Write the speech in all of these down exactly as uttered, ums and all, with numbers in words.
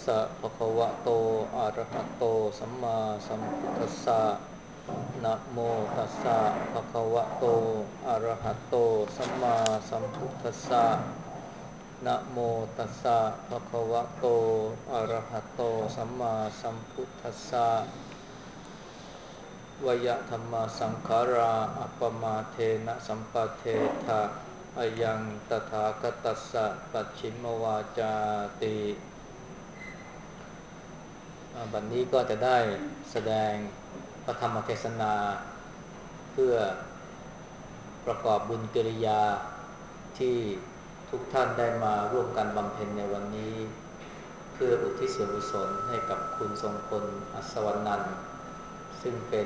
ะภะคะวะโตอะระหะโตสัมมาสัมพุทธัสสะนะโมตัสสะภะคะวะโตอะระหะโตสัมมาสัมพุทธัสสะนะโมตัสสะภะคะวะโตอะระหะโตสัมมาสัมพุทธัสสะวยธัมมาสังขาราอัปปมาเทนะสัมปะเทถะอายังตถาคตัสสะปัจฉิมวาจาติบัดนี้ก็จะได้แสดงพระธรรมเทศนาเพื่อประกอบบุญกิริยาที่ทุกท่านได้มาร่วมกันบำเพ็ญในวันนี้เพื่ออุทิศส่วนกุศลให้กับคุณทรงพลอัศวนันท์ซึ่งเป็น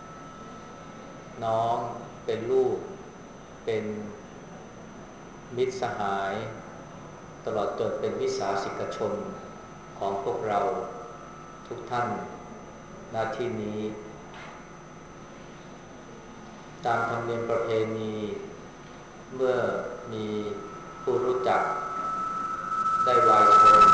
น้องเป็นลูกเป็นมิตรสหายตลอดจนเป็นวิสาสิกชนของพวกเราทุกท่านณที่นี้ตามธรรมเนียมประเพณีเมื่อมีผู้รู้จักได้วายชน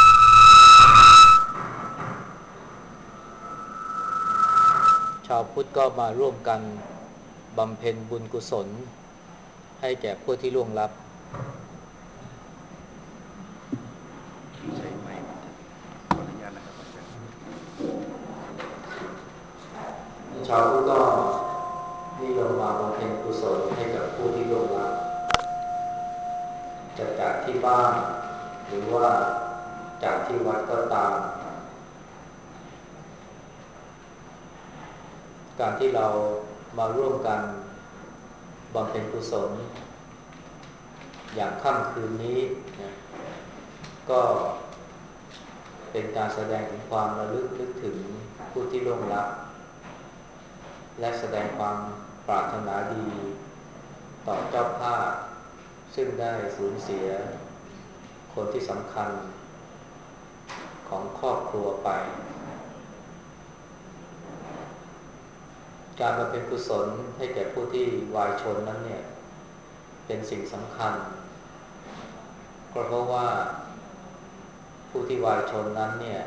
ชาวพุทธก็มาร่วมกันบำเพ็ญบุญกุศลให้แก่ผู้ที่ล่วงลับใช้ไมค์ขออนุญาตนะครับอาจารย์ชาวพุทธก็นิยมมาบำเพ็ญกุศลให้กับผู้ที่ล่วงลับจะจากที่บ้านหรือว่าจากที่วัดก็ตามการที่เรามาร่วมกันบำเพ็ญกุศลอย่างค่ำคืนนี้นะก็เป็นการแสดงถึงความระลึกนึกถึงผู้ที่ล่วงลับและแสดงความปรารถนาดีต่อเจ้าภาพซึ่งได้สูญเสียคนที่สำคัญของครอบครัวไปการบำเพ็ญกุศลให้แก่ผู้ที่วายชนนั้นเนี่ยเป็นสิ่งสำคัญเพราะว่าผู้ที่วายชนนั้นเนี่ย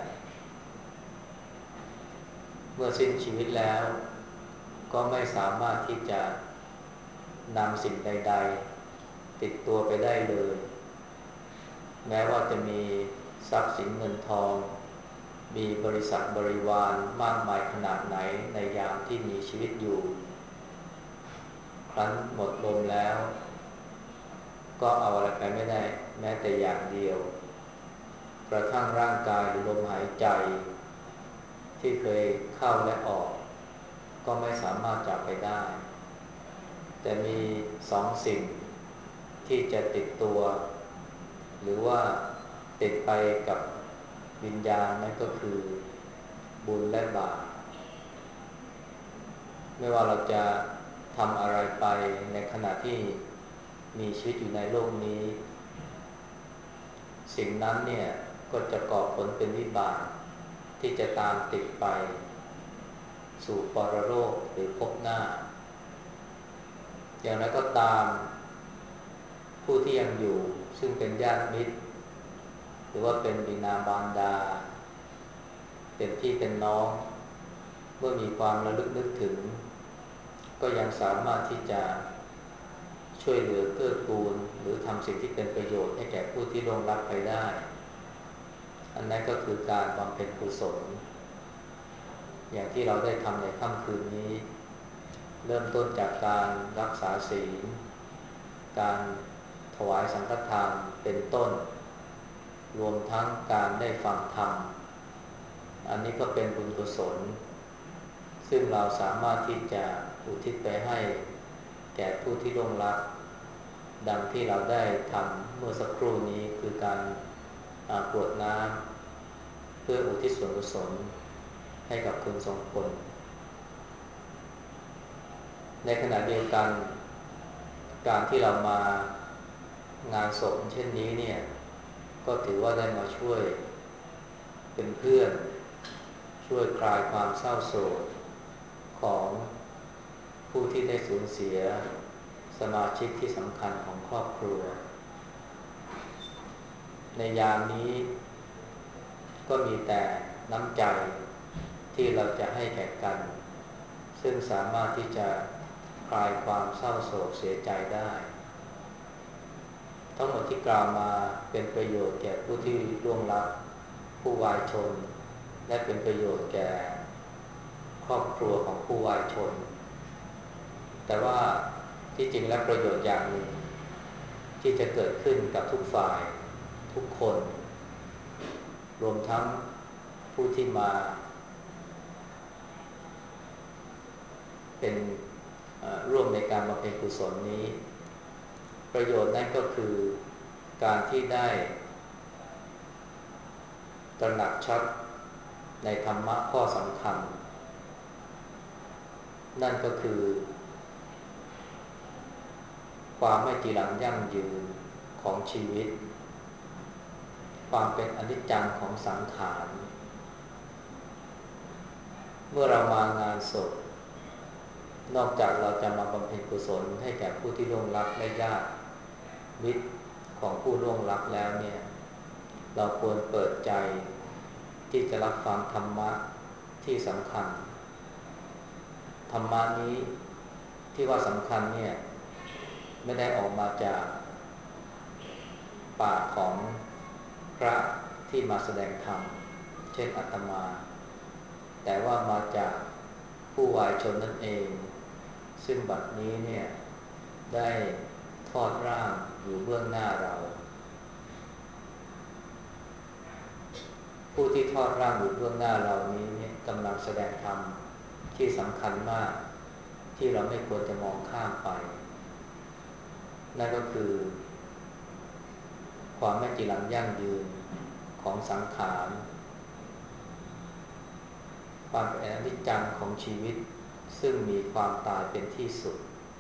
เมื่อสิ้นชีวิตแล้วก็ไม่สามารถที่จะนำสิ่งใดๆติดตัวไปได้เลยแม้ว่าจะมีทรัพย์สินเงินทองมีบริษัทบริวารมากมายขนาดไหนในยามที่มีชีวิตอยู่ครั้นหมดลมแล้วก็เอาอะไรไปไม่ได้แม้แต่อย่างเดียวกระทั่งร่างกายหรือลมหายใจที่เคยเข้าและออกก็ไม่สามารถจากไปได้แต่มีสองสิ่งที่จะติดตัวหรือว่าติดไปกับวิญญาณนั่นก็คือบุญและบาปไม่ว่าเราจะทำอะไรไปในขณะที่มีชีวิตอยู่ในโลกนี้สิ่งนั้นเนี่ยก็จะก่อผลเป็นวิบากที่จะตามติดไปสู่ปรโลกหรือภพหน้าอย่างไรก็ตามผู้ที่ยังอยู่ซึ่งเป็นญาติมิตรหรือว่าเป็นบิดาบารดาเป็นพี่เป็นน้องเมื่อมีความระลึกนึกถึงก็ยังสามารถที่จะช่วยเหลือเกื้อกูลหรือทำสิ่งที่เป็นประโยชน์ให้แก่ผู้ที่ล่วงลับไปได้อันนั้นก็คือการบำเพ็ญกุศลอย่างที่เราได้ทำในค่ำคืนนี้เริ่มต้นจากการรักษาศีลการถวายสังฆทานเป็นต้นรวมทั้งการได้ฟังธรรมอันนี้ก็เป็นบุญกุศลซึ่งเราสามารถที่จะอุทิศไปให้แก่ผู้ที่ล่วงลับดังที่เราได้ทำเมื่อสักครู่นี้คือการกรวดน้ำเพื่ออุทิศส่วนกุศลให้กับคุณทรงพลในขณะเดียวกันการที่เรามางานศพเช่นนี้เนี่ยก็ถือว่าได้มาช่วยเป็นเพื่อนช่วยคลายความเศร้าโศกของผู้ที่ได้สูญเสียสมาชิกที่สำคัญของครอบครัวในยามนี้กก็มีแต่น้ำใจที่เราจะให้แก่กันซึ่งสามารถที่จะคลายความเศร้าโศกเสียใจได้ทั้งหมดที่กล่าวมาเป็นประโยชน์แก่ผู้ที่ล่วงลับผู้วายชนและเป็นประโยชน์แก่ครอบครัวของผู้วายชนแต่ว่าที่จริงแล้วประโยชน์อย่างหนึ่งที่จะเกิดขึ้นกับทุกฝ่ายทุกคนรวมทั้งผู้ที่มาเป็นร่วมในการบำเพ็ญกุศลนี้ประโยชน์นั้นก็คือการที่ได้ตระหนักชัดในธรรมะข้อสำคัญนั่นก็คือความไม่จีรังยั่งยืนของชีวิตความเป็นอนิจจังของสังขารเมื่อเรามางานศพนอกจากเราจะมาบำเพ็ญกุศลให้แก่ผู้ที่ล่วงลับและญาติมิตรของผู้ล่วงลับแล้วเนี่ยเราควรเปิดใจที่จะรับฟังธรรมะที่สำคัญธรรมะนี้ที่ว่าสำคัญเนี่ยไม่ได้ออกมาจากปากของพระที่มาแสดงธรรมเช่นอาตมาแต่ว่ามาจากผู้วายชนนั่นเองซึ่งบัดนี้เนี่ยได้ทอดร่างอยู่เบื้องหน้าเราผู้ที่ทอดร่างอยู่เบื้องหน้าเรานี้เนี่ยกำลังแสดงธรรมที่สำคัญมากที่เราไม่ควรจะมองข้ามไปนั่นก็คือความไม่จีรังยั่งยืนของสังขารความเป็นอนิจจังของชีวิตซึ่งมีความตายเป็นที่สุด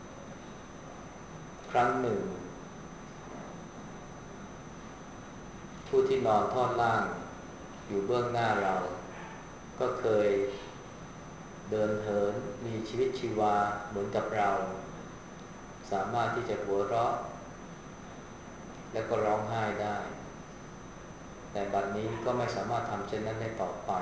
ครั้งหนึ่งผู้ที่นอนทอดร่างอยู่เบื้องหน้าเราก็เคยเดินเหินมีชีวิตชีวาเหมือนกับเราสามารถที่จะหัวเราะและก็ร้องไห้ได้แต่บัดนี้ก็ไม่สามารถทำเช่นนั้นได้ต่อไป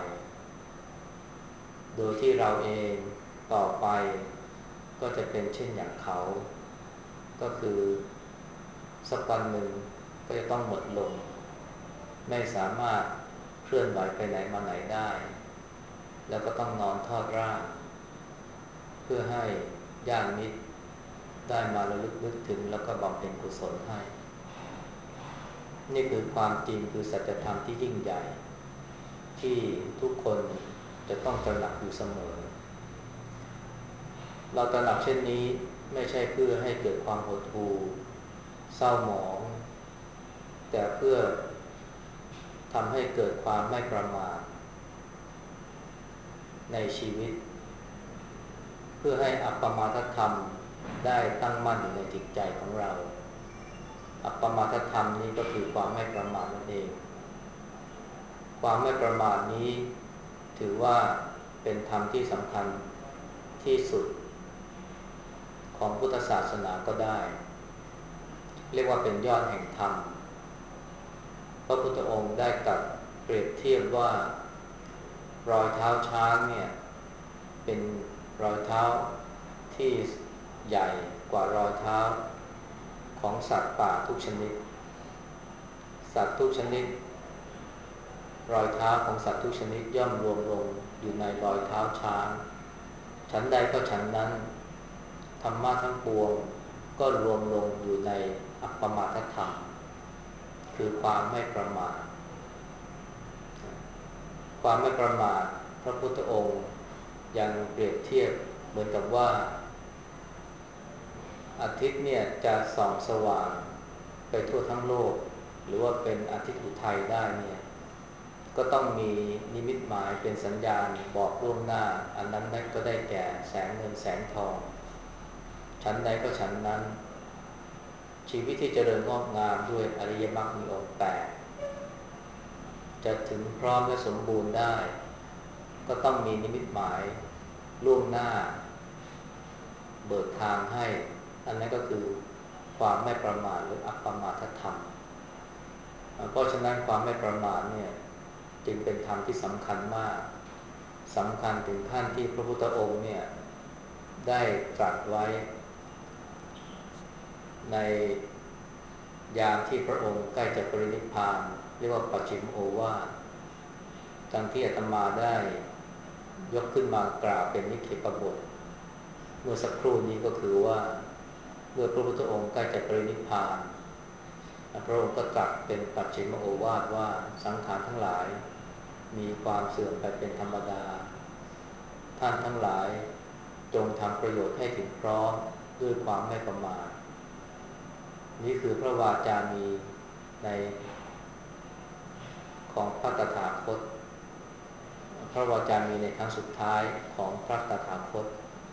โดยที่เราเองต่อไปก็จะเป็นเช่นอย่างเขาก็คือสักวันหนึ่งก็จะต้องหมดลมไม่สามารถเคลื่อนไหวไปไหนมาไหนได้แล้วก็ต้องนอนทอดร่างเพื่อให้ญาติมิตรได้มาระลึกนึกถึงแล้วก็บำเพ็ญกุศลให้นี่คือความจริงคือสัจธรรมที่ยิ่งใหญ่ที่ทุกคนจะต้องตระหนักอยู่เสมอเราตระหนักเช่นนี้ไม่ใช่เพื่อให้เกิดความหดหู่เศร้าหมองแต่เพื่อทำให้เกิดความไม่ประมาทในชีวิตเพื่อให้อัปปมาทธรรมได้ตั้งมั่นอยู่ในจิตใจของเราอัปปมาทธรรมนี้ก็คือความไม่ประมาทนั่นเองความไม่ประมาทนี้ถือว่าเป็นธรรมที่สำคัญที่สุดของพุทธศาสนาก็ได้เรียกว่าเป็นยอดแห่งธรรมพระพุทธองค์ได้ตรัสเปรียบเทียบว่ารอยเท้าช้างเนี่ยเป็นรอยเท้าที่ใหญ่กว่ารอยเท้าของสัตว์ป่าทุกชนิดสัตว์ทุกชนิดรอยเท้าของสัตว์ทุกชนิดย่อมรวมลงอยู่ในรอยเท้าช้างฉันใดก็ฉันนั้นธรรมะทั้งปวงก็รวมลงอยู่ในอัปปมาทธรรมคือความไม่ประมาทความไม่ประมาทพระพุทธองค์ยังเปรียบเทียบเหมือนกับว่าอาทิตย์เนี่ยจะส่องสว่างไปทั่วทั้งโลกหรือว่าเป็นอาทิตย์อุทัยได้เนี่ยก็ต้องมีนิมิตหมายเป็นสัญญาณบอกล่วงหน้าอันนั้นนั่นก็ได้แก่แสงเงินแสงทองชั้นใดก็ชั้นนั้นชีวิตที่เจริญงอกงามด้วยอริยมรรคมีองค์แปดจะถึงพร้อมและสมบูรณ์ได้ก็ต้องมีนิมิตหมายล่วงหน้าเบิกทางให้อันนั้นก็คือความไม่ประมาทหรืออัปปมาทธรรมเพราะฉะนั้นความไม่ประมาทเนี่ยจึงเป็นธรรมที่สำคัญมากสำคัญถึงขั้นที่พระพุทธองค์เนี่ยได้ตรัสไว้ในยามที่พระองค์ใกล้จะปรินิพพานเรียกว่าปัจฉิมโอวาทดังที่อาตมาได้ยกขึ้นมากล่าวเป็นนิเคปบทเมื่อสักครู่นี้ก็คือว่าเมื่อพระพุทธองค์ใกล้จะปรินิพพานพระองค์ก็ตรัสเป็นปัจฉิมโอวาทว่าสังขารทั้งหลายมีความเสื่อมไปเป็นธรรมดาท่านทั้งหลายจงทำประโยชน์ให้ถึงพร้อมด้วยความไม่ประมาทนี่คือพระวาจามีในของพระตถาคตพระวาจามีในครั้งสุดท้ายของพระตถาคต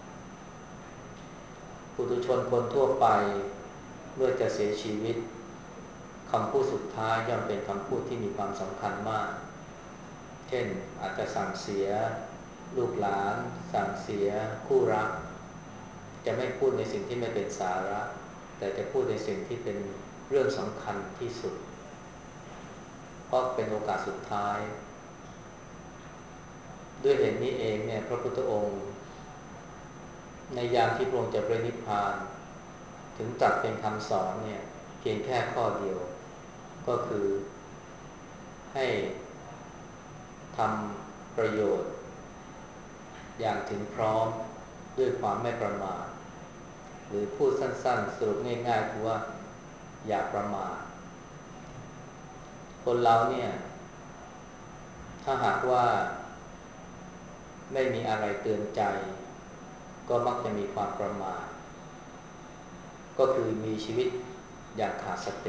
ปุถุชนคนทั่วไปเมื่อจะเสียชีวิตคำพูดสุดท้ายย่อมเป็นคำพูดที่มีความสำคัญมากเช่นอาจจะสั่งเสียลูกหลานสั่งเสียคู่รักจะไม่พูดในสิ่งที่ไม่เป็นสาระแต่จะพูดในสิ่งที่เป็นเรื่องสำคัญที่สุดเพราะเป็นโอกาสสุดท้ายด้วยเหตุนี้เองเนี่ยพระพุทธองค์ในยามที่พระองค์จะปรินิพพานถึงตรัสเป็นคำสอนเนี่ยเพียงแค่ข้อเดียวก็คือให้ทำประโยชน์อย่างถึงพร้อมด้วยความไม่ประมาทหรือพูดสั้นๆสรุปง่ายๆคือว่าอย่าประมาทคนเราเนี่ยถ้าหากว่าไม่มีอะไรเตือนใจก็มักจะมีความประมาทก็คือมีชีวิตอย่างขาดสติ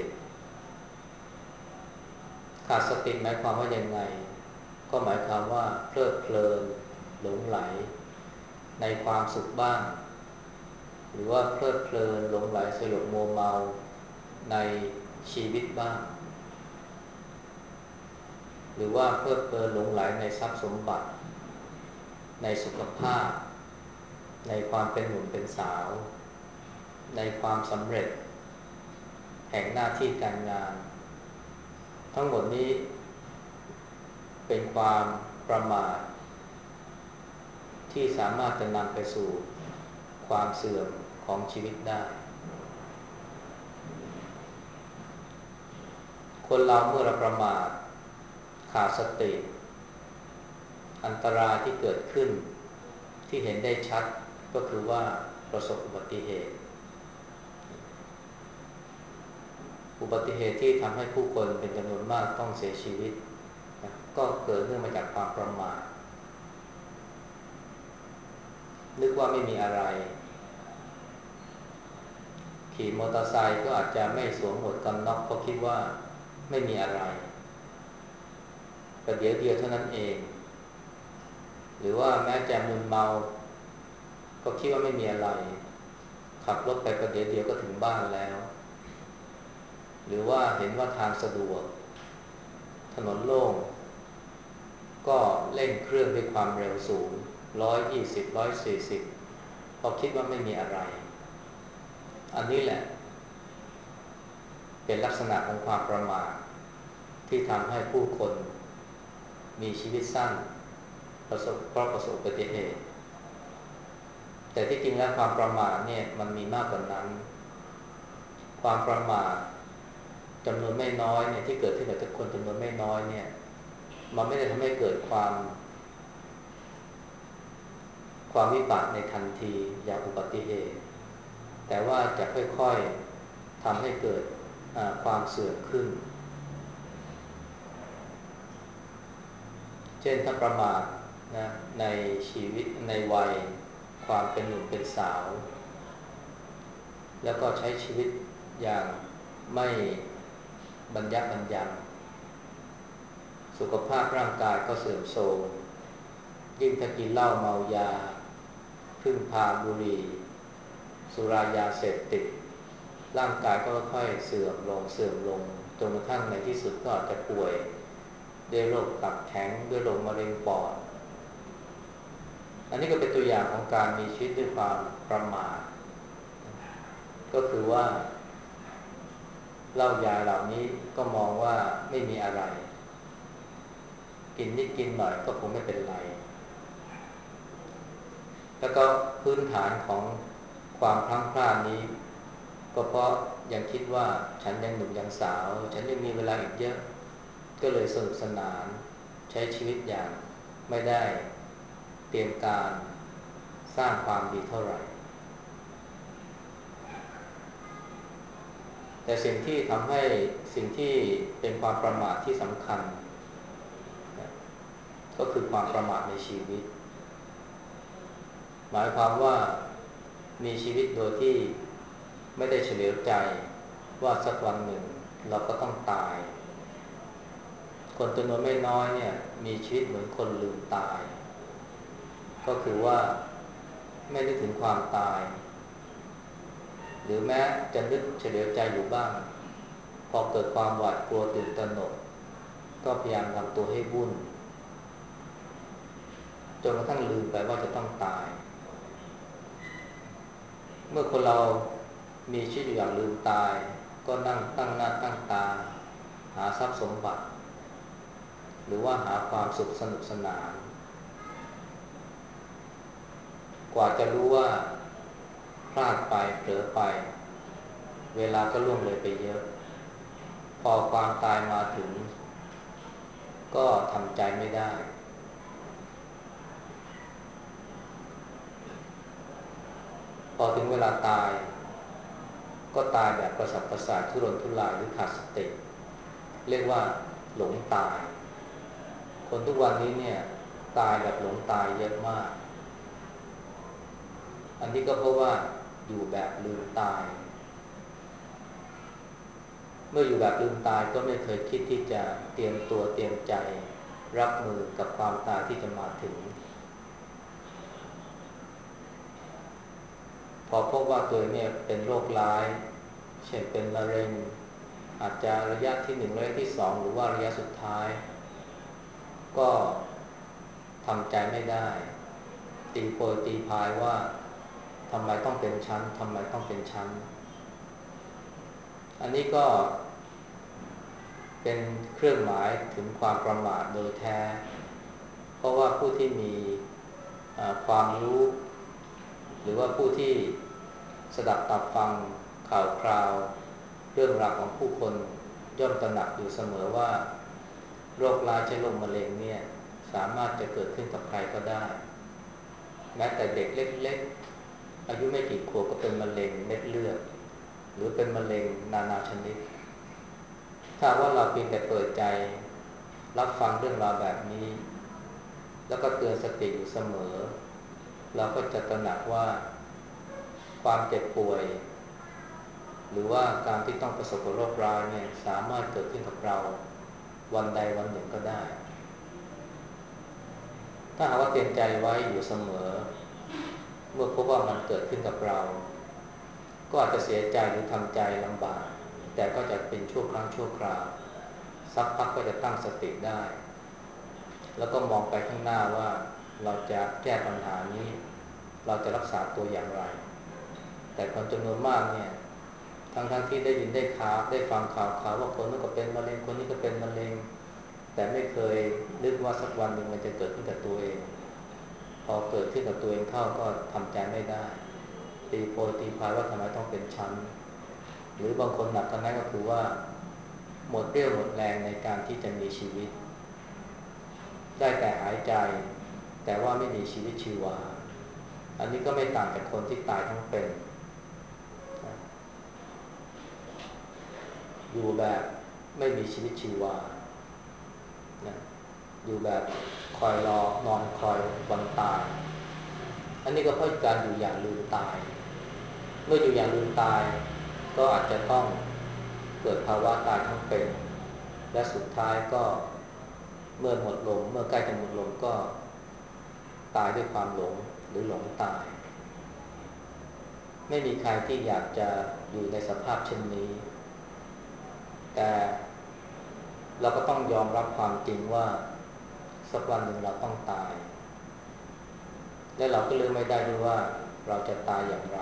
ขาดสติหมายความว่ายังไงก็หมายความว่าเพลิดเพลินหลงไหลในความสุขบ้างหรือว่าเพลิดเพลินหลงไหลสยบมัวเมาในชีวิตบ้างหรือว่าเพลิดเพลินหลงไหลในทรัพย์สมบัติในสุขภาพในความเป็นหนุ่มเป็นสาวในความสำเร็จแห่งหน้าที่การงานทั้งหมดนี้เป็นความประมาทที่สามารถจะนำไปสู่ความเสื่อมของชีวิตได้คนเราเมื่อเราประมาทขาดสติอันตรายที่เกิดขึ้นที่เห็นได้ชัดก็คือว่าประสบอุบัติเหตุอุบัติเหตุที่ทำให้ผู้คนเป็นจำนวนมากต้องเสียชีวิตก็เกิดเนื่องมาจากความประมาทนึกว่าไม่มีอะไรขี่มอเตอร์ไซค์ก็อาจจะไม่สวมหมวกกันน็อกเพราะคิดว่าไม่มีอะไรแต่เดี๋ยวเดียวเท่านั้นเองหรือว่าแม้จะมึนเมาก็คิดว่าไม่มีอะไรขับรถไปประเดี๋ยวเดียวก็ถึงบ้านแล้วหรือว่าเห็นว่าทางสะดวกถนนโล่งก็เร่งเครื่องด้วยความเร็วสูงหนึ่งร้อยยี่สิบ หนึ่งร้อยสี่สิบพอคิดว่าไม่มีอะไรอันนี้แหละเป็นลักษณะของความประมาทที่ทำให้ผู้คนมีชีวิตสั้นประสบเพราะประสบอุบัติเหตุแต่ที่จริงแล้วความประมาทเนี่ยมันมีมากกว่านั้นความประมาทจำนวนไม่น้อยเนี่ยที่เกิดขึ้นกับทุกคนจำนวนไม่น้อยเนี่ยมันไม่ได้ทำให้เกิดความความวิบัติในทันทีอย่างอุบัติเหตุแต่ว่าจะค่อยๆทำให้เกิดความเสื่อมขึ้นเช่นถ้าประมาทนะในชีวิตในวัยความเป็นหนุ่มเป็นสาวแล้วก็ใช้ชีวิตอย่างไม่บรรยับบรรยังสุขภาพร่างกายก็เสื่อมโทรมยิ่งถ้ากินเหล้าเมายาพึ่งพาบุหรี่สุรายาเสพติดร่างกายก็ค่อยเสื่อมลงเสื่อมลงจนกระทั่งในที่สุดก็อาจจะป่วยด้วยโรคตับแข็งด้วยโรคมะเร็งปอดอันนี้ก็เป็นตัวอย่างของการมีชีวิตด้วยความประมาทก็คือว่าเหล้ายาเหล่านี้ก็มองว่าไม่มีอะไรกินนิดกินหน่อยก็คงไม่เป็นไรแล้วก็พื้นฐานของความพลั้งพลาดนี้ก็เพราะยังคิดว่าฉันยังหนุ่มยังสาวฉันยังมีเวลาอีกเยอะก็เลยสนุกสนานใช้ชีวิตอย่างไม่ได้เตรียมการสร้างความดีเท่าไหร่แต่สิ่งที่ทำให้สิ่งที่เป็นความประมาทที่สำคัญก็คือความประมาทในชีวิตหมายความว่ามีชีวิตโดยที่ไม่ได้เฉลียวใจว่าสักวันหนึ่งเราก็ต้องตายคนจำนวนไม่น้อยเนี่ยมีชีวิตเหมือนคนลืมตายก็คือว่าไม่นึกถึงความตายหรือแม้จะนึกเฉลียวใจอยู่บ้างพอเกิดความหวาดกลัวตื่นตระหนกก็พยายามทำตัวให้วุ่นจนกระทั่งลืมไปว่าจะต้องตายเมื่อคนเรามีชีวิตอยู่อย่างลืมตายก็นั่งตั้งหน้าตั้งตาหาทรัพย์สมบัติหรือว่าหาความสุขสนุกสนานกว่าจะรู้ว่าพลาดไปเผลอไปเวลาก็ล่วงเลยไปเยอะพอความตายมาถึงก็ทำใจไม่ได้พอถึงเวลาตายก็ตายแบบกระสับกระส่ายทุรนทุรายหรือขาดสติเรียกว่าหลงตายคนทุกวันนี้เนี่ยตายแบบหลงตายเยอะมากอันนี้ก็เพราะว่าอยู่แบบลืมตายเมื่ออยู่แบบลืมตายก็ไม่เคยคิดที่จะเตรียมตัวเตรียมใจรับมือกับความตายที่จะมาถึงพอพบว่าตัวเนี่ยเป็นโรคร้ายเช่นเป็นมะเร็งอาจจะระยะที่หนึ่งระยะที่สองหรือว่าระยะสุดท้ายก็ทำใจไม่ได้ตีโพยตีพายว่าทำไมต้องเป็นชั้นทำไมต้องเป็นชั้นอันนี้ก็เป็นเครื่องหมายถึงความประมาทโดยแท้เพราะว่าผู้ที่มีความรู้หรือว่าผู้ที่สดับตับฟังข่าวคราวเรื่องราวของผู้คนย่อมตระหนักอยู่เสมอว่าโรคร้ายเช่นโรคมะเร็งเนี่ยสามารถจะเกิดขึ้นกับใครก็ได้แม้แต่เด็กเล็กๆอายุไม่กี่ขวบก็เป็นมะเร็งเม็ดเลือดหรือเป็นมะเร็งนานาชนิดถ้าว่าเราเพียงแต่เปิดใจรับฟังเรื่องราวแบบนี้แล้วก็เตือนสติอยู่เสมอเราก็จะตระหนักว่าความเจ็บป่วยหรือว่าการที่ต้องประสบกับโรคร้ายเนี่ยสามารถเกิดขึ้นกับเราวันใดวันหนึ่งก็ได้ถ้าหากว่าเตรียมใจไว้อยู่เสมอเมื่อพบว่ามันเกิดขึ้นกับเราก็อาจจะเสียใจหรือทำใจลำบากแต่ก็จะเป็นชั่วครั้งชั่วคราวสักพักก็จะตั้งสติได้แล้วก็มองไปข้างหน้าว่าเราจะแก้ปัญหานี้เราจะรักษาตัวอย่างไรแต่คนจำนวนมากเนี่ยทั้งๆ ท, ที่ได้ยินได้ข่าวได้ฟังข่าวข่าวว่าคนนั้นก็เป็นมะเร็งคนนี้ก็เป็นมะเร็งแต่ไม่เคยนึกว่าสักวันหนึ่งมันจะเกิดขึ้นกับตัวเองพอเกิดขึ้นกับตัวเองเข้าก็ทำใจไม่ได้ตีโพยตีพายว่าทำไมต้องเป็นชั้นหรือบางคนหนักกันนั้นก็คือว่าหมดเรี่ยวหมดแรงในการที่จะมีชีวิตได้แต่หายใจแต่ว่าไม่มีชีวิตชีวาอันนี้ก็ไม่ต่างจากคนที่ตายทั้งเป็นอยู่แบบไม่มีชีวิตชีวานะอยู่แบบคอยรอนอนคอยวันตายอันนี้ก็เพราะการอยู่อย่างลืมตายเมื่ออยู่อย่างลืมตายก็อาจจะต้องเกิดภาวะตายทั้งเป็นและสุดท้ายก็เมื่อหมดลมเมื่อใกล้จะหมดลมก็ตายด้วยความหลงหรือหลงตายไม่มีใครที่อยากจะอยู่ในสภาพเช่นนี้แต่เราก็ต้องยอมรับความจริงว่าสักวันหนึ่งเราต้องตายและเราก็เลือกไม่ได้ด้วยว่าเราจะตายอย่างไร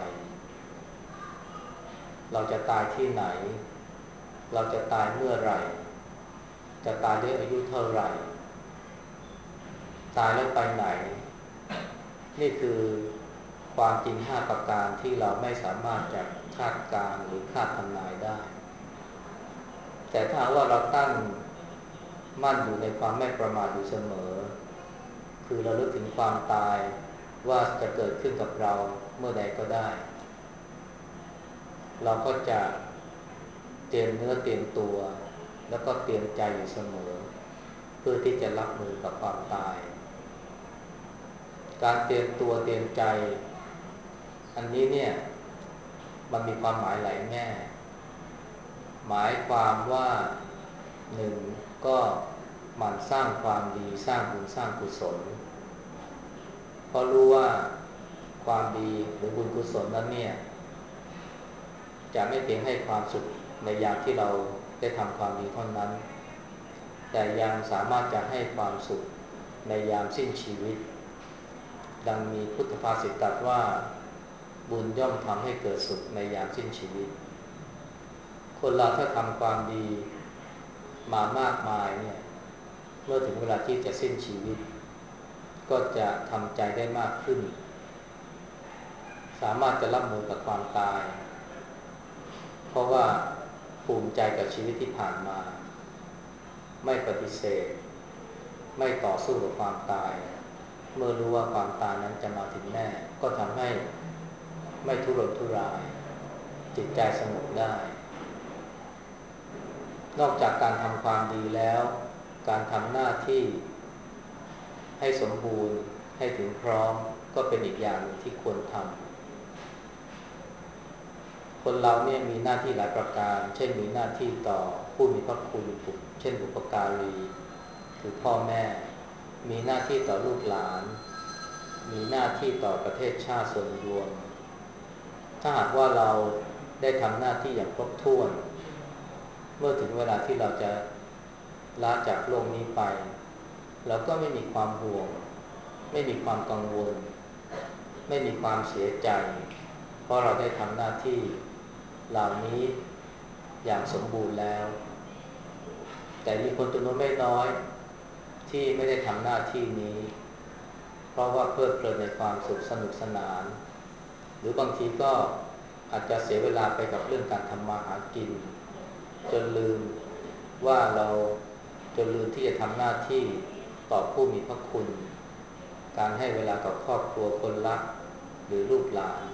เราจะตายที่ไหนเราจะตายเมื่อไหร่จะตายด้วยอายุเท่าไหร่ตายแล้วไปไหนนี่คือความจริงห้าประการที่เราไม่สามารถจะคาดการณ์หรือคาดทำนายได้แต่ถ้าว่าเราตั้งมั่นอยู่ในความไม่ประมาทอยู่เสมอคือเราลึกถึงความตายว่าจะเกิดขึ้นกับเราเมื่อใดก็ได้เราก็จะเตรียมเนื้อเตรียมตัวแล้วก็เตรียมใจอยู่เสมอเพื่อที่จะรับมือกับความตายการเตรียมตัวเตรียมใจอันนี้เนี่ยมันมีความหมายหลายแง่หมายความว่าหนึ่งก็หมั่นสร้างความดีสร้างบุญสร้างกุศลเพราะรู้ว่าความดีหรือบุญกุศลนั้นเนี่ยจะไม่เพียงให้ความสุขในยามที่เราได้ทำความดีเท่านั้นแต่ยังสามารถจะให้ความสุขในยามสิ้นชีวิตดังมีพุทธภาษิตตรัสว่าบุญย่อมทำให้เกิดสุขในยามสิ้นชีวิตคนเราถ้าทำความดีมามากมายเนี่ยเมื่อถึงเวลาที่จะสิ้นชีวิตก็จะทำใจได้มากขึ้นสามารถจะรับมือกับความตายเพราะว่าภูมิใจกับชีวิตที่ผ่านมาไม่ปฏิเสธไม่ต่อสู้กับความตายเมื่อรู้ว่าความตายนั้นจะมาถึงแน่ก็ทำให้ไม่ทุรนทุรายจิตใจสงบได้นอกจากการทำความดีแล้วการทำหน้าที่ให้สมบูรณ์ให้ถึงพร้อมก็เป็นอีกอย่างหนึ่งที่ควรทำคนเราเนี่ยมีหน้าที่หลายประการเช่นมีหน้าที่ต่อผู้มีพระคุณเช่นบุพการีคือพ่อแม่มีหน้าที่ต่อลูกหลานมีหน้าที่ต่อประเทศชาติส่วนรวมถ้าหากว่าเราได้ทำหน้าที่อย่างครบถ้วนเมื่อถึงเวลาที่เราจะลาจากโลกนี้ไปเราก็ไม่มีความห่วงไม่มีความกังวลไม่มีความเสียใจเพราะเราได้ทำหน้าที่เหล่านี้อย่างสมบูรณ์แล้วแต่มีคนจำนวนไม่น้อยที่ไม่ได้ทำหน้าที่นี้เพราะว่าเพลิดเพลินในความสุขสนุกสนานหรือบางทีก็อาจจะเสียเวลาไปกับเรื่องการทำมาหากินจนลืมว่าเราจนลืมที่จะทำหน้าที่ต่อผู้มีพระคุณการให้เวลากับครอบครัวคนรักหรือลูกหลาน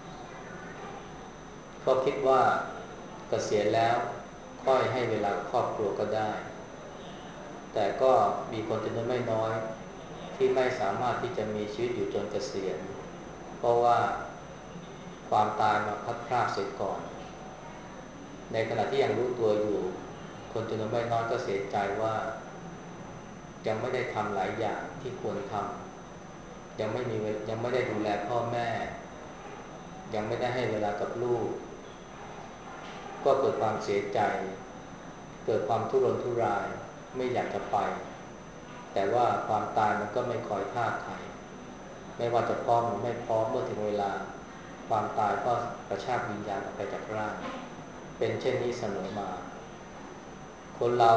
ก็คิดว่าเกษียณแล้วค่อยให้เวลาครอบครัวก็ได้แต่ก็มีคนจำนวนไม่น้อยที่ไม่สามารถที่จะมีชีวิตอยู่จนเกษียณเพราะว่าความตายมาพัดพรากเสียก่อนในขณะที่ยังรู้ตัวอยู่คนจำนวนไม่น้อยก็เสียใจว่ายังไม่ได้ทำหลายอย่างที่ควรทำยังไม่มียังไม่ได้ดูแลพ่อแม่ยังไม่ได้ให้เวลากับลูกก็เกิดความเสียใจเกิดความทุรนทุรายไม่อยากจะไปแต่ว่าความตายมันก็ไม่คอยท่าใครไม่ว่าจะพร้อมหรือไม่พร้อมเมื่อถึงเวลาความตายก็กระชากวิญญาณออกไปจากร่างเป็นเช่นนี้เสมอมาคนเรา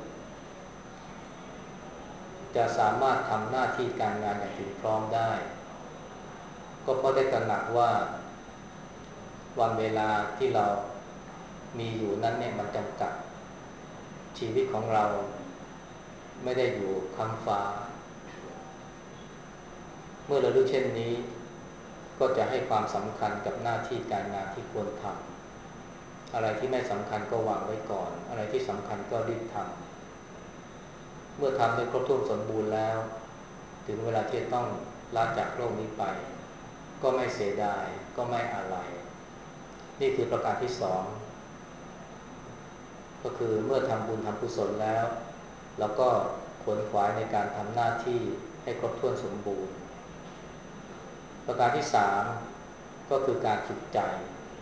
จะสามารถทำหน้าที่การงานอย่างถึงพร้อมได้ก็เพราะได้ตระหนักว่าวันเวลาที่เรามีอยู่นั้นเนี่ยมันจำกัดชีวิตของเราไม่ได้อยู่ค้ำฟ้าเมื่อเรารู้เช่นนี้ก็จะให้ความสำคัญกับหน้าที่การงานที่ควรทำอะไรที่ไม่สำคัญก็วางไว้ก่อนอะไรที่สำคัญก็รีบทำเมื่อทำได้ครบถ้วนสมบูรณ์แล้วถึงเวลาที่จะต้องลาจากโลกนี้ไปก็ไม่เสียดายก็ไม่อาลัยนี่คือประการที่สองก็คือเมื่อทำบุญทำกุศลแล้วเราก็ขวนขวายในการทำหน้าที่ให้ครบถ้วนสมบูรณ์ประการที่สามก็คือการฝึกใจ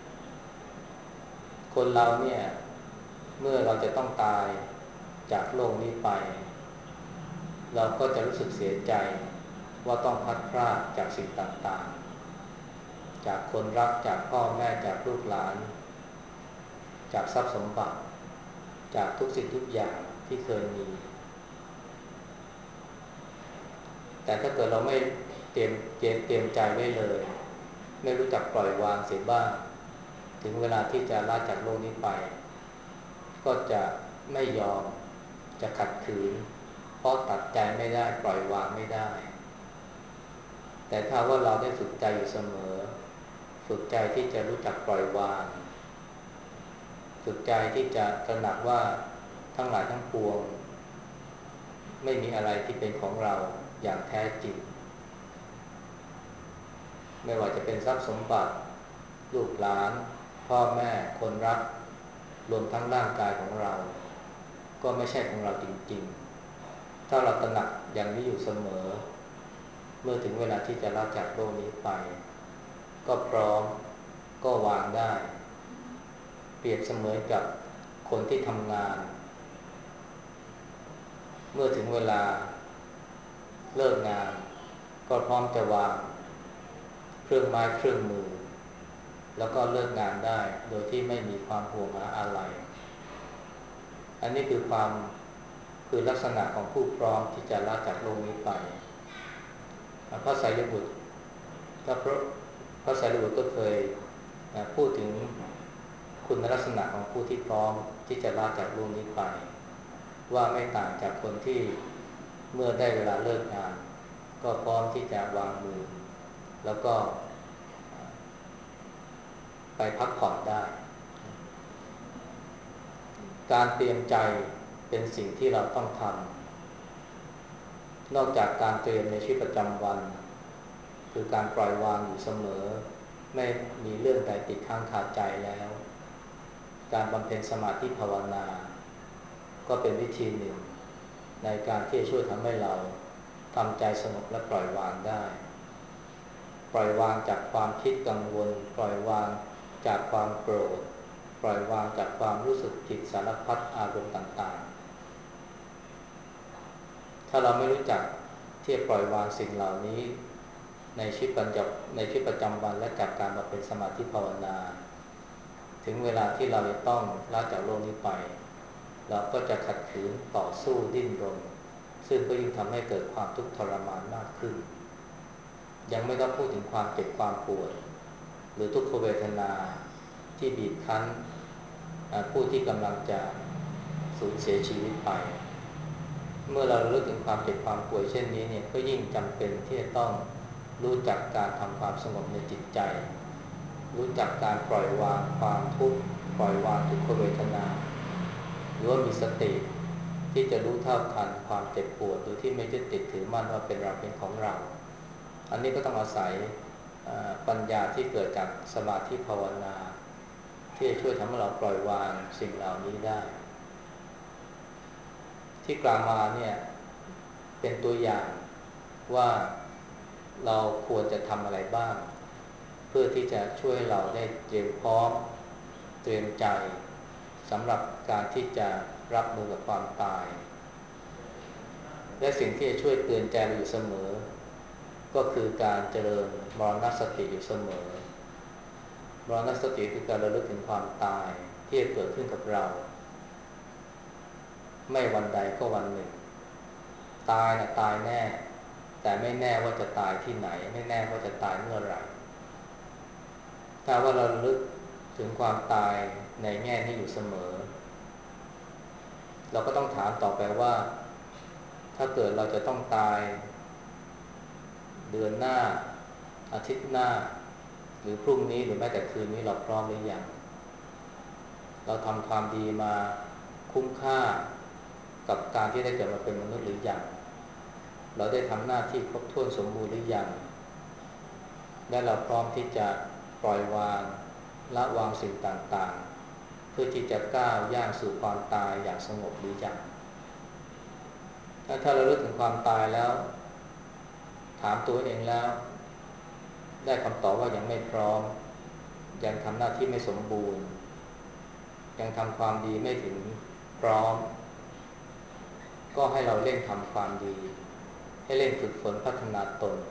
คนเราเนี่ยเมื่อเราจะต้องตายจากโลกนี้ไปเราก็จะรู้สึกเสียใจว่าต้องพัดพรากจากสิ่งต่างๆจากคนรักจากพ่อแม่จากลูกหลานจากทรัพย์สมบัติจากทุกสิ่งทุกอย่างที่เคยมีแต่ถ้าเกิดเราไม่เตรียมเตรียมเตรียมใจไว้เลยไม่รู้จักปล่อยวางเสียบ้างถึงเวลาที่จะลาจากโลกนี้ไปก็จะไม่ยอมจะขัดขืนเพราะตัดใจไม่ได้ปล่อยวางไม่ได้แต่ถ้าว่าเราได้ฝึกใจอยู่เสมอฝึกใจที่จะรู้จักปล่อยวางฝึกใจที่จะตระหนักว่าทั้งหลายทั้งปวงไม่มีอะไรที่เป็นของเราอย่างแท้จริงไม่ว่าจะเป็นทรัพย์สมบัติลูกหลานพ่อแม่คนรักรวมทั้งร่างกายของเราก็ไม่ใช่ของเราจริงๆถ้าเราตระหนักอย่างนี้อยู่เสมอเมื่อถึงเวลาที่จะละจากโลกนี้ไปก็พร้อมก็วางได้เปรียบเสมือนกับคนที่ทำงานเมื่อถึงเวลาเลิกงานก็พร้อมจะวางเครื่องไม้เครื่องมือแล้วก็เลิกงานได้โดยที่ไม่มีความห่วงหาอะไรอันนี้คือความคือลักษณะของผู้พร้อมที่จะละจากโลกนี้ไปพระไตรปิฎกพระพระไตรปิฎกก็เคยพูดถึงคุณลักษณะของผู้ที่พร้อมที่จะละจากโลกนี้ไปว่าไม่ต่างจากคนที่เมื่อได้เวลาเลิกงานก็พร้อมที่จะวางมือแล้วก็ไปพักผ่อนได้การเตรียมใจเป็นสิ่งที่เราต้องทำนอกจากการเตรียมในชีวิตประจำวันคือการปล่อยวางอยู่เสมอไม่มีเรื่องใดติดค้างคาใจแล้วการบำเพ็ญสมาธิภาวนาก็เป็นวิธีหนึ่งในการที่จะช่วยทำให้เราทำใจสงบและปล่อยวางได้ปล่อยวางจากความคิดกังวลปล่อยวางจากความโกรธปล่อยวางจากความรู้สึกผิดสารพัดอารมณ์ต่างๆถ้าเราไม่รู้จักที่จะปล่อยวางสิ่งเหล่านี้ในชีวิตประจำในชีวิตประจำวันและจากการบำเพ็ญสมาธิภาวนาถึงเวลาที่เราจะต้องละจากโลกนี้ไปเราก็จะขัดขืนต่อสู้ดิ้นรนซึ่งก็ยิ่งทำให้เกิดความทุกข์ทรมานมากขึ้นยังไม่ต้องพูดถึงความเจ็บความปวดหรือทุกขเวทนาที่บีบคั้นผู้ที่กำลังจะสูญเสียชีวิตไปเมื่อเราระลึกถึงความเจ็บความป่วยเช่นนี้เนี่ยก็ยิ่งจำเป็นที่จะต้องรู้จักการทำความสงบในจิตใจรู้จักการปล่อยวางความทุกข์ปล่อยวางทุกขเวทนาหรือว่ามีสติที่จะรู้เท่าทันความเจ็บปวดโดยที่ไม่ยึดติดถือมั่นว่าเป็นเราเป็นของเราอันนี้ก็ต้องอาศัยปัญญาที่เกิดจากสมาธิภาวนาที่จะช่วยทำให้เราปล่อยวางสิ่งเหล่านี้ได้ที่กล่าวมาเนี่ยเป็นตัวอย่างว่าเราควรจะทำอะไรบ้างเพื่อที่จะช่วยเราได้เตรียมพร้อมเตรียมใจสำหรับการที่จะรับมือกับความตายและสิ่งที่จะช่วยเตือนใจเราอยู่เสมอก็คือการเจริญมรณสติอยู่เสมอมรณสติคือการระลึกถึงความตายที่จะเกิดขึ้นกับเราไม่วันใดก็วันหนึ่งตายนะตายแน่แต่ไม่แน่ว่าจะตายที่ไหนไม่แน่ว่าจะตายเมื่อไหร่ถ้าว่าเราระลึกถึงความตายในแง่นี้อยู่เสมอเราก็ต้องถามต่อไปว่าถ้าเกิดเราจะต้องตายเดือนหน้าอาทิตย์หน้าหรือพรุ่งนี้หรือแม้แต่คืนนี้เราพร้อมหรือยังเราทำความดีมาคุ้มค่ากับการที่ได้เกิดมาเป็นมนุษย์หรือยังเราได้ทำหน้าที่ครบถ้วนสมบูรณ์หรือยังและเราพร้อมที่จะปล่อยวางละวางสิ่งต่างๆเพื่อที่จะก้าวย่างสู่ความตายอย่างสงบหรือยังถ้าเรารู้ถึงความตายแล้วถามตัวเองแล้วได้คำตอบว่ายังไม่พร้อมยังทำหน้าที่ไม่สมบูรณ์ยังทำความดีไม่ถึงพร้อมก็ให้เราเร่งทำความดีให้เร่งฝึกฝนพัฒนาตน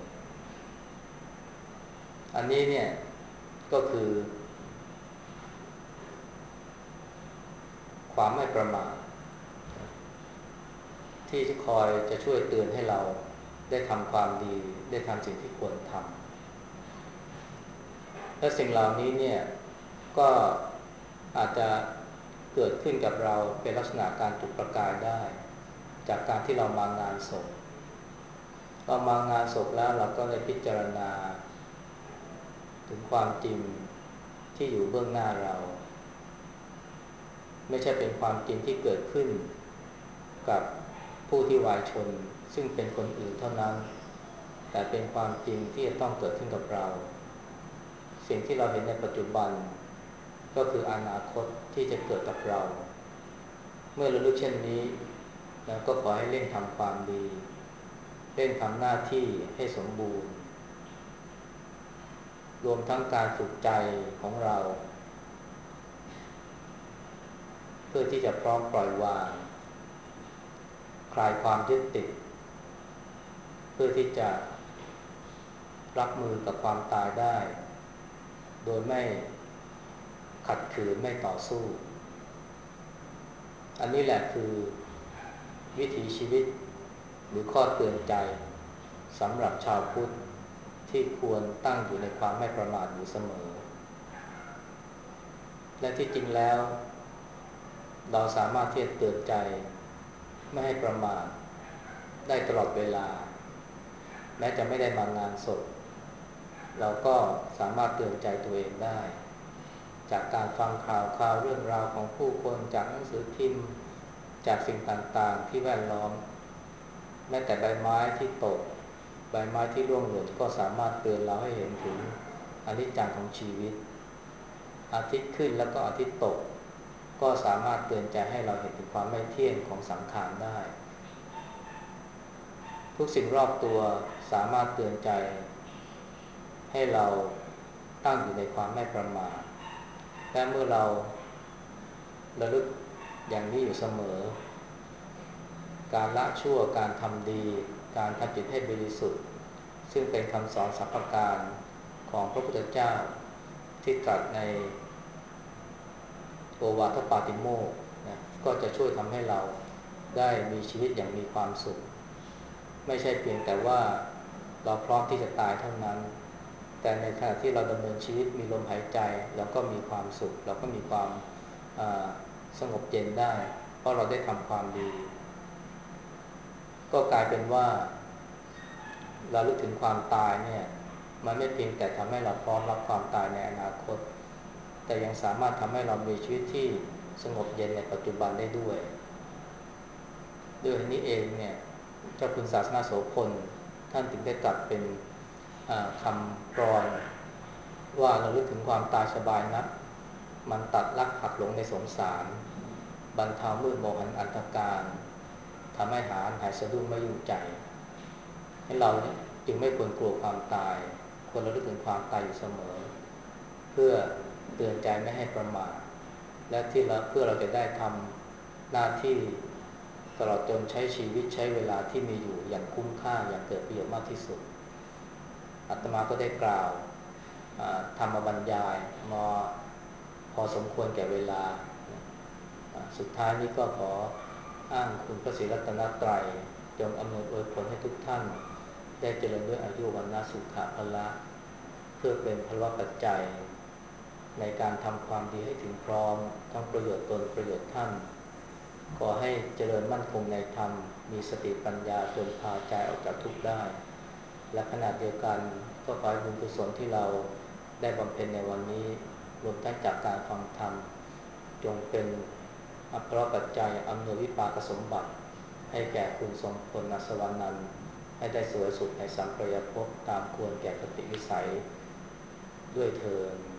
อันนี้เนี่ยก็คือความไม่ประมาทที่คอยจะช่วยเตือนให้เราได้ทำความดีได้ทำสิ่งที่ควรทำและสิ่งเหล่านี้เนี่ยก็อาจจะเกิดขึ้นกับเราเป็นลักษณะการจุดประกายได้จากการที่เรามางานศพเรามางานศพแล้วเราก็ได้พิจารณาถึงความจริงที่อยู่เบื้องหน้าเราไม่ใช่เป็นความจริงที่เกิดขึ้นกับผู้ที่วายชนซึ่งเป็นคนอื่นเท่านั้นแต่เป็นความจริงที่จะต้องเกิดขึ้นกับเราสิ่งที่เราเห็นในปัจจุบันก็คืออนาคตที่จะเกิดกับเราเมื่อเรารู้เช่นนี้แล้วก็ขอให้เร่งทำความดีเร่งทำหน้าที่ให้สมบูรณ์รวมทั้งการฝึกใจของเราเพื่อที่จะพร้อมปล่อยวางคลายความยึดติดเพื่อที่จะรับมือกับความตายได้โดยไม่ขัดขืนไม่ต่อสู้อันนี้แหละคือวิถีชีวิตหรือข้อเตือนใจสำหรับชาวพุทธที่ควรตั้งอยู่ในความไม่ประมาทอยู่เสมอและที่จริงแล้วเราสามารถที่จะเตือนใจไม่ให้ประมาทได้ตลอดเวลาแม้จะไม่ได้มางานศพเราก็สามารถเตือนใจตัวเองได้จากการฟังข่าวข่าวเรื่องราวของผู้คนจากหนังสือพิมพ์จากสิ่งต่างๆที่แวดล้อมแม้แต่ใบไม้ที่ตกใบไม้ที่ร่วงหล่นก็สามารถเตือนเราให้เห็นถึงอนิจจังของชีวิตอาทิตย์ขึ้นแล้วก็อาทิตย์ตกก็สามารถเตือนใจให้เราเห็นถึงความไม่เที่ยงของสังขารได้ทุกสิ่งรอบตัวสามารถเตือนใจให้เราตั้งอยู่ในความไม่ประมาทและเมื่อเราระลึกอย่างนี้อยู่เสมอการละชั่วการทำดีการทำจิตให้บริสุทธิ์ซึ่งเป็นคำสอนสรรพการของพระพุทธเจ้าที่ตรัสในโอวาทปาติโมกข์นะก็จะช่วยทำให้เราได้มีชีวิตอย่างมีความสุขไม่ใช่เพียงแต่ว่าเราพร้อมที่จะตายเท่านั้นแต่ในขณะที่เราดำเนินชีวิตมีลมหายใจเราก็มีความสุขเราก็มีความสงบเย็นได้เพราะเราได้ทำความดีก็กลายเป็นว่าเราลึกถึงความตายเนี่ยมันไม่เพียงแต่ทำให้เราพร้อมรับความตายในอนาคตแต่ยังสามารถทำให้เรามีชีวิตที่สงบเย็นในปัจจุบันได้ด้วยด้วยนี้เองเนี่ยเจ้าคุณศาสนาโสพลท่านถึงได้ตรัสเป็นคำกลอนว่าเราลึกถึงความตายสบายนักมันตัดลักหักหลงในสงสารบรรเทามืดมนอันธการทำให้หาหายสะดุ้งไม่ยุ่งใจให้เราจึงไม่ควรกลัวความตายควรระลึกถึงความตายอยู่เสมอเพื่อเตือนใจไม่ให้ประมาทและที่เราเพื่อเราจะได้ทำหน้าที่ตลอดจนใช้ชีวิตใช้เวลาที่มีอยู่อย่างคุ้มค่าอย่างเกิดประโยชน์มากที่สุดอาตมาก็ได้กล่าวธรรมบรรยายมาพอสมควรแก่เวลาสุดท้ายนี้ก็ขออ้างคุณพระศรีรัตนตรัยจงอำนวยอวยผลให้ทุกท่านได้เจริญด้วยอายุวรรณะสุขะพละเพื่อเป็นพลปัจจัยในการทำความดีให้ถึงพร้อมทั้งประโยชน์ตนประโยชน์ท่านขอให้เจริญมั่นคงในธรรมมีสติปัญญาจนพาใจออกจากทุกข์ได้และขณะเดียวกันก็ขอให้บุญกุศลที่เราได้บำเพ็ญในวันนี้รวมทั้งจากการฟังธรรมจงเป็นอัปรปัจจัยอำนวยวิปากสมบัติให้แก่คุณทรงพลอัศวนันท์ให้ได้สวยสุขในสัมปรายภพตามควรแก่คติวิสัยด้วยเทอญ